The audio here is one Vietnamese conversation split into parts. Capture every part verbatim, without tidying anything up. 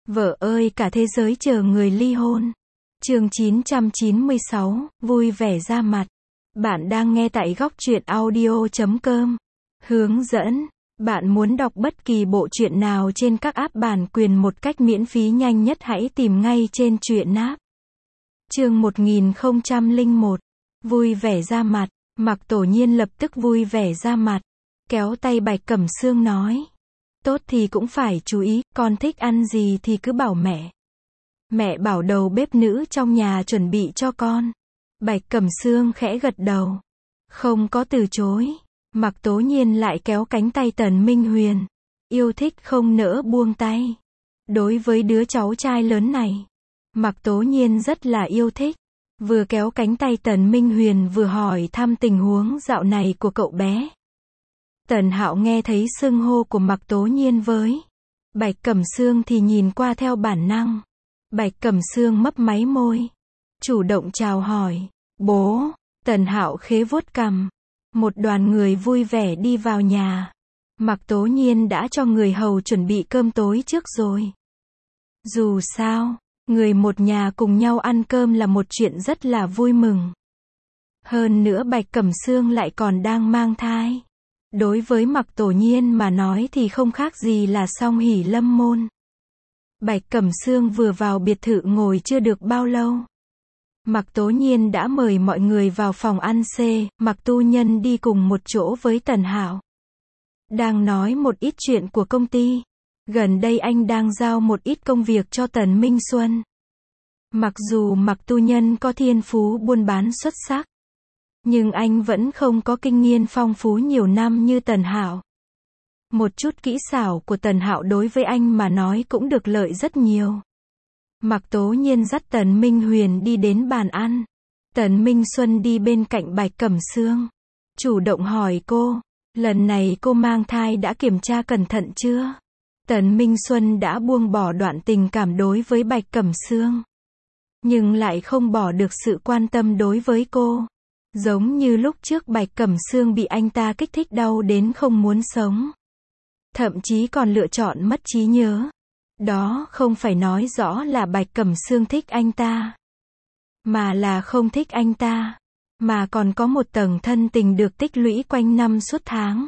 Vợ ơi cả thế giới chờ người ly hôn. Chương chín trăm chín mươi sáu, vui vẻ ra mặt. Bạn đang nghe tại góc truyện audio chấm com. Hướng dẫn. Bạn muốn đọc bất kỳ bộ truyện nào trên các app bản quyền một cách miễn phí nhanh nhất hãy tìm ngay trên truyện app. Chương một nghìn không trăm lẻ một. Vui vẻ ra mặt. Mạc Tổ Nhiên lập tức vui vẻ ra mặt. Kéo tay Bạch Cẩm Sương nói. Tốt thì cũng phải chú ý, con thích ăn gì thì cứ bảo mẹ. Mẹ bảo đầu bếp nữ trong nhà chuẩn bị cho con. Bạch Cẩm Sương khẽ gật đầu. Không có từ chối. Mạc Tố Nhiên lại kéo cánh tay Tần Minh Huyền. Yêu thích không nỡ buông tay. Đối với đứa cháu trai lớn này, Mạc Tố Nhiên rất là yêu thích. Vừa kéo cánh tay Tần Minh Huyền vừa hỏi thăm tình huống dạo này của cậu bé. Tần Hạo nghe thấy xưng hô của Mạc Tố Nhiên với Bạch Cẩm Sương thì nhìn qua theo bản năng. Bạch Cẩm Sương mấp máy môi, chủ động chào hỏi. Bố. Tần Hạo khế vuốt cằm. Một đoàn người vui vẻ đi vào nhà. Mạc Tố Nhiên đã cho người hầu chuẩn bị cơm tối trước rồi. Dù sao, người một nhà cùng nhau ăn cơm là một chuyện rất là vui mừng. Hơn nữa Bạch Cẩm Sương lại còn đang mang thai. Đối với Mạc Tổ Nhiên mà nói thì không khác gì là song hỷ lâm môn. Bạch Cẩm Sương vừa vào biệt thự ngồi chưa được bao lâu. Mạc Tố Nhiên đã mời mọi người vào phòng ăn C, Mạc Tu Nhân đi cùng một chỗ với Tần Hạo. Đang nói một ít chuyện của công ty. Gần đây anh đang giao một ít công việc cho Tần Minh Xuân. Mặc dù Mạc Tu Nhân có thiên phú buôn bán xuất sắc, nhưng anh vẫn không có kinh nghiệm phong phú nhiều năm như Tần Hạo. Một chút kỹ xảo của Tần Hạo đối với anh mà nói cũng được lợi rất nhiều. Mạc Tố Nhiên dắt Tần Minh Huyền đi đến bàn ăn. Tần Minh Xuân đi bên cạnh Bạch Cẩm Sương. Chủ động hỏi cô, lần này cô mang thai đã kiểm tra cẩn thận chưa? Tần Minh Xuân đã buông bỏ đoạn tình cảm đối với Bạch Cẩm Sương, nhưng lại không bỏ được sự quan tâm đối với cô. Giống như lúc trước Bạch Cẩm Sương bị anh ta kích thích đau đến không muốn sống. Thậm chí còn lựa chọn mất trí nhớ. Đó không phải nói rõ là Bạch Cẩm Sương thích anh ta, mà là không thích anh ta. Mà còn có một tầng thân tình được tích lũy quanh năm suốt tháng.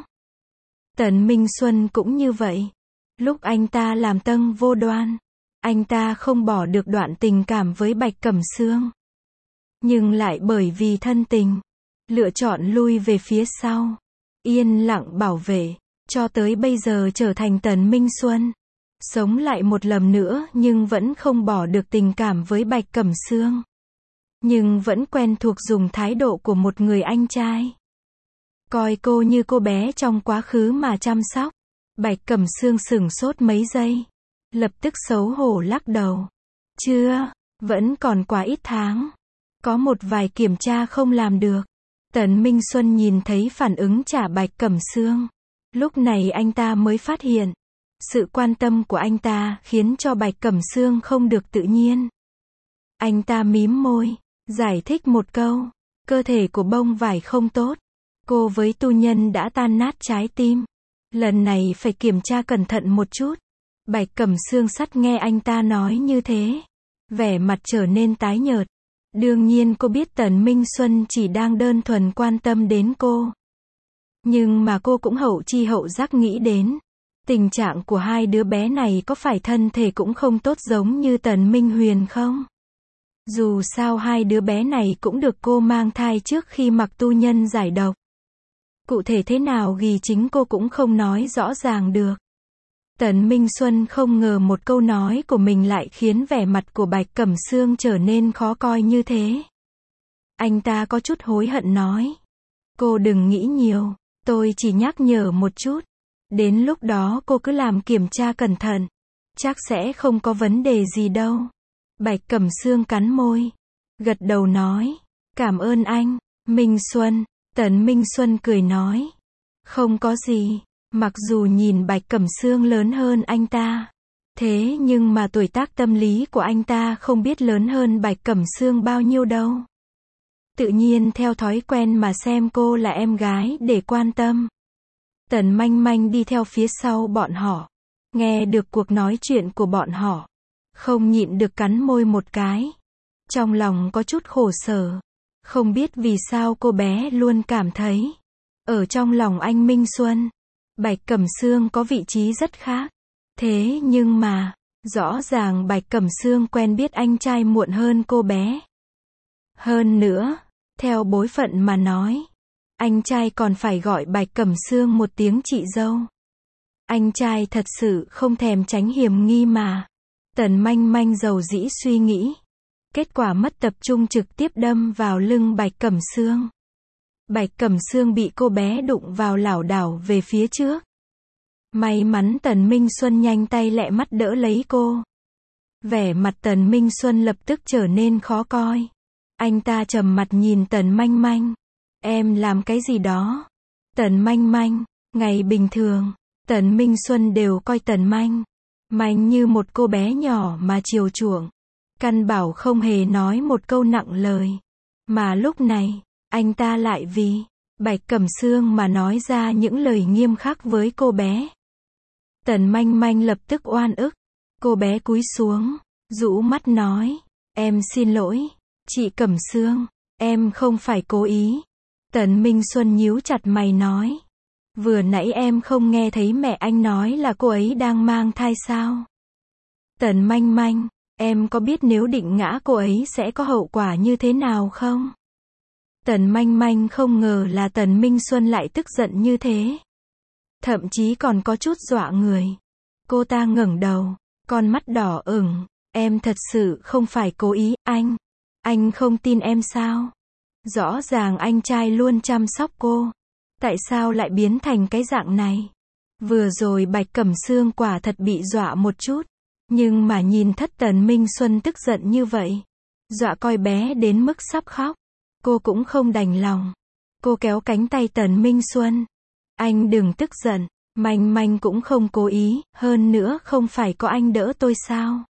Tần Minh Xuân cũng như vậy. Lúc anh ta làm Tân Vô Đoan, anh ta không bỏ được đoạn tình cảm với Bạch Cẩm Sương, nhưng lại bởi vì thân tình, lựa chọn lui về phía sau, yên lặng bảo vệ, cho tới bây giờ trở thành Tần Minh Xuân. Sống lại một lần nữa nhưng vẫn không bỏ được tình cảm với Bạch Cẩm Sương. Nhưng vẫn quen thuộc dùng thái độ của một người anh trai. Coi cô như cô bé trong quá khứ mà chăm sóc. Bạch Cẩm Sương sửng sốt mấy giây. Lập tức xấu hổ lắc đầu. Chưa, vẫn còn quá ít tháng. Có một vài kiểm tra không làm được. Tần Minh Xuân nhìn thấy phản ứng trả Bạch Cẩm Sương. Lúc này anh ta mới phát hiện. Sự quan tâm của anh ta khiến cho Bạch Cẩm Sương không được tự nhiên. Anh ta mím môi, giải thích một câu. Cơ thể của bông vải không tốt. Cô với Tu Nhân đã tan nát trái tim. Lần này phải kiểm tra cẩn thận một chút. Bạch Cẩm Sương sắt nghe anh ta nói như thế. Vẻ mặt trở nên tái nhợt. Đương nhiên cô biết Tần Minh Xuân chỉ đang đơn thuần quan tâm đến cô. Nhưng mà cô cũng hậu chi hậu giác nghĩ đến. Tình trạng của hai đứa bé này có phải thân thể cũng không tốt giống như Tần Minh Huyền không? Dù sao hai đứa bé này cũng được cô mang thai trước khi Mạc Tu Nhân giải độc. Cụ thể thế nào ghi chính cô cũng không nói rõ ràng được. Tần Minh Xuân không ngờ một câu nói của mình lại khiến vẻ mặt của Bạch Cẩm Sương trở nên khó coi như thế. Anh ta có chút hối hận nói. Cô đừng nghĩ nhiều, tôi chỉ nhắc nhở một chút. Đến lúc đó cô cứ làm kiểm tra cẩn thận. Chắc sẽ không có vấn đề gì đâu. Bạch Cẩm Sương cắn môi. Gật đầu nói. Cảm ơn anh, Minh Xuân. Tần Minh Xuân cười nói. Không có gì. Mặc dù nhìn Bạch Cẩm Sương lớn hơn anh ta. Thế nhưng mà tuổi tác tâm lý của anh ta không biết lớn hơn Bạch Cẩm Sương bao nhiêu đâu. Tự nhiên theo thói quen mà xem cô là em gái để quan tâm. Tần Manh Manh đi theo phía sau bọn họ. Nghe được cuộc nói chuyện của bọn họ. Không nhịn được cắn môi một cái. Trong lòng có chút khổ sở. Không biết vì sao cô bé luôn cảm thấy, ở trong lòng anh Minh Xuân, Bạch Cẩm Sương có vị trí rất khác. Thế nhưng mà, rõ ràng Bạch Cẩm Sương quen biết anh trai muộn hơn cô bé. Hơn nữa, theo bối phận mà nói, anh trai còn phải gọi Bạch Cẩm Sương một tiếng chị dâu. Anh trai thật sự không thèm tránh hiểm nghi mà. Tần Manh Manh dầu dĩ suy nghĩ. Kết quả mất tập trung trực tiếp đâm vào lưng Bạch Cẩm Sương. Bạch Cẩm Sương bị cô bé đụng vào lảo đảo về phía trước. May mắn Tần Minh Xuân nhanh tay lẹ mắt đỡ lấy cô. Vẻ mặt Tần Minh Xuân lập tức trở nên khó coi. Anh ta trầm mặt nhìn Tần Manh Manh. Em làm cái gì đó? Tần Manh Manh, ngày bình thường, Tần Minh Xuân đều coi Tần Manh Manh như một cô bé nhỏ mà chiều chuộng. Căn bảo không hề nói một câu nặng lời. Mà lúc này, anh ta lại vì Bạch Cẩm Sương mà nói ra những lời nghiêm khắc với cô bé. Tần Manh Manh lập tức oan ức. Cô bé cúi xuống, rũ mắt nói, em xin lỗi, chị Cẩm Sương, em không phải cố ý. Tần Minh Xuân nhíu chặt mày nói, vừa nãy em không nghe thấy mẹ anh nói là cô ấy đang mang thai sao? Tần Manh Manh, em có biết nếu định ngã cô ấy sẽ có hậu quả như thế nào không? Tần Manh Manh không ngờ là Tần Minh Xuân lại tức giận như thế. Thậm chí còn có chút dọa người. Cô ta ngẩng đầu, con mắt đỏ ửng, em thật sự không phải cố ý, anh. Anh không tin em sao? Rõ ràng anh trai luôn chăm sóc cô. Tại sao lại biến thành cái dạng này? Vừa rồi Bạch Cẩm Sương quả thật bị dọa một chút. Nhưng mà nhìn thất Tần Minh Xuân tức giận như vậy. Dọa coi bé đến mức sắp khóc. Cô cũng không đành lòng. Cô kéo cánh tay Tần Minh Xuân. Anh đừng tức giận. Manh Manh cũng không cố ý. Hơn nữa không phải có anh đỡ tôi sao?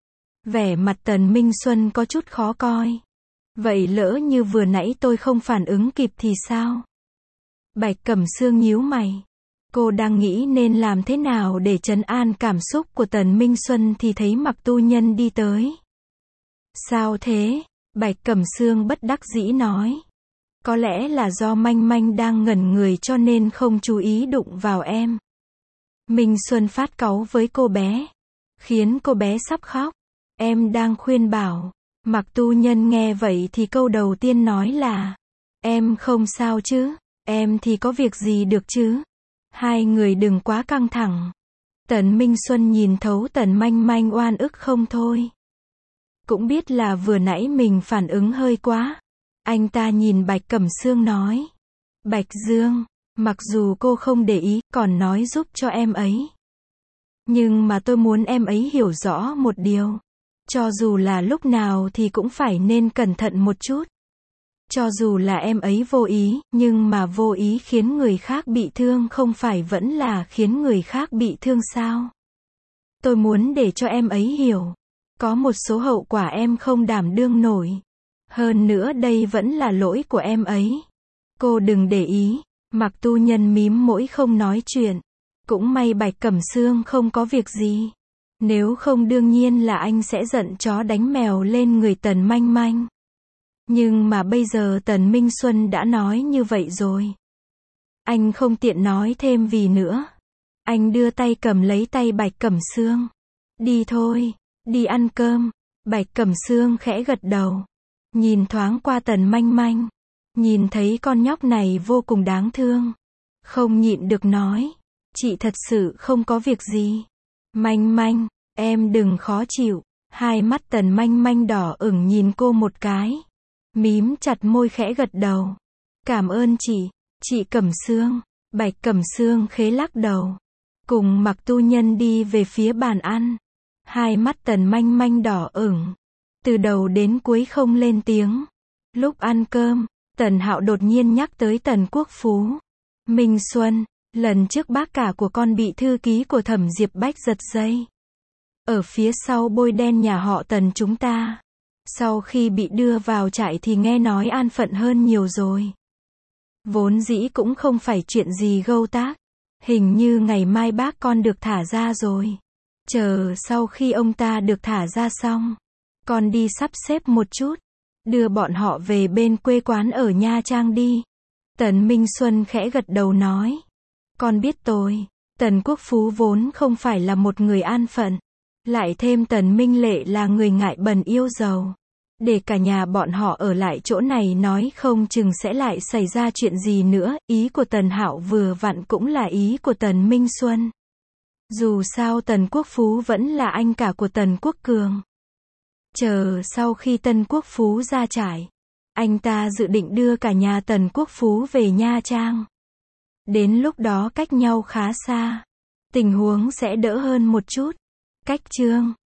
Vẻ mặt Tần Minh Xuân có chút khó coi. Vậy lỡ như vừa nãy tôi không phản ứng kịp thì sao? Bạch Cẩm Sương nhíu mày. Cô đang nghĩ nên làm thế nào để trấn an cảm xúc của Tần Minh Xuân thì thấy Mặc Tu Nhân đi tới. Sao thế? Bạch Cẩm Sương bất đắc dĩ nói. Có lẽ là do Manh Manh đang ngẩn người cho nên không chú ý đụng vào em. Minh Xuân phát cáu với cô bé. Khiến cô bé sắp khóc. Em đang khuyên bảo. Mặc Tu Nhân nghe vậy thì câu đầu tiên nói là. Em không sao chứ? Em thì có việc gì được chứ? Hai người đừng quá căng thẳng. Tần Minh Xuân nhìn thấu Tần Manh Manh oan ức không thôi. Cũng biết là vừa nãy mình phản ứng hơi quá. Anh ta nhìn Bạch Cẩm Sương nói. Bạch Dương, mặc dù cô không để ý, còn nói giúp cho em ấy. Nhưng mà tôi muốn em ấy hiểu rõ một điều. Cho dù là lúc nào thì cũng phải nên cẩn thận một chút. Cho dù là em ấy vô ý, nhưng mà vô ý khiến người khác bị thương không phải vẫn là khiến người khác bị thương sao? Tôi muốn để cho em ấy hiểu. Có một số hậu quả em không đảm đương nổi. Hơn nữa đây vẫn là lỗi của em ấy. Cô đừng để ý. Mặc Tu Nhân mím mũi không nói chuyện. Cũng may Bạch Cẩm Sương không có việc gì. Nếu không đương nhiên là anh sẽ giận chó đánh mèo lên người Tần Manh Manh. Nhưng mà bây giờ Tần Minh Xuân đã nói như vậy rồi. Anh không tiện nói thêm vì nữa. Anh đưa tay cầm lấy tay Bạch Cẩm Sương. Đi thôi, đi ăn cơm. Bạch Cẩm Sương khẽ gật đầu. Nhìn thoáng qua Tần Manh Manh. Nhìn thấy con nhóc này vô cùng đáng thương. Không nhịn được nói. Chị thật sự không có việc gì. Manh Manh, em đừng khó chịu. Hai mắt Tần Manh Manh đỏ ửng nhìn cô một cái. Mím chặt môi khẽ gật đầu. Cảm ơn chị, chị Cẩm Sương. Bạch Cẩm Sương khẽ lắc đầu. Cùng Mặc Tu Nhân đi về phía bàn ăn. Hai mắt Tần Manh Manh đỏ ửng. Từ đầu đến cuối không lên tiếng. Lúc ăn cơm, Tần Hạo đột nhiên nhắc tới Tần Quốc Phú. Minh Xuân, lần trước bác cả của con bị thư ký của Thẩm Diệp Bách giật dây. Ở phía sau bôi đen nhà họ Tần chúng ta. Sau khi bị đưa vào trại thì nghe nói an phận hơn nhiều rồi. Vốn dĩ cũng không phải chuyện gì gâu tác. Hình như ngày mai bác con được thả ra rồi. Chờ sau khi ông ta được thả ra xong, con đi sắp xếp một chút, đưa bọn họ về bên quê quán ở Nha Trang đi. Tần Minh Xuân khẽ gật đầu nói. Con biết tôi. Tần Quốc Phú vốn không phải là một người an phận. Lại thêm Tần Minh Lệ là người ngại bần yêu giàu. Để cả nhà bọn họ ở lại chỗ này nói không chừng sẽ lại xảy ra chuyện gì nữa. Ý của Tần Hạo vừa vặn cũng là ý của Tần Minh Xuân. Dù sao Tần Quốc Phú vẫn là anh cả của Tần Quốc Cường. Chờ sau khi Tần Quốc Phú ra trại, anh ta dự định đưa cả nhà Tần Quốc Phú về Nha Trang. Đến lúc đó cách nhau khá xa, tình huống sẽ đỡ hơn một chút. Cách chương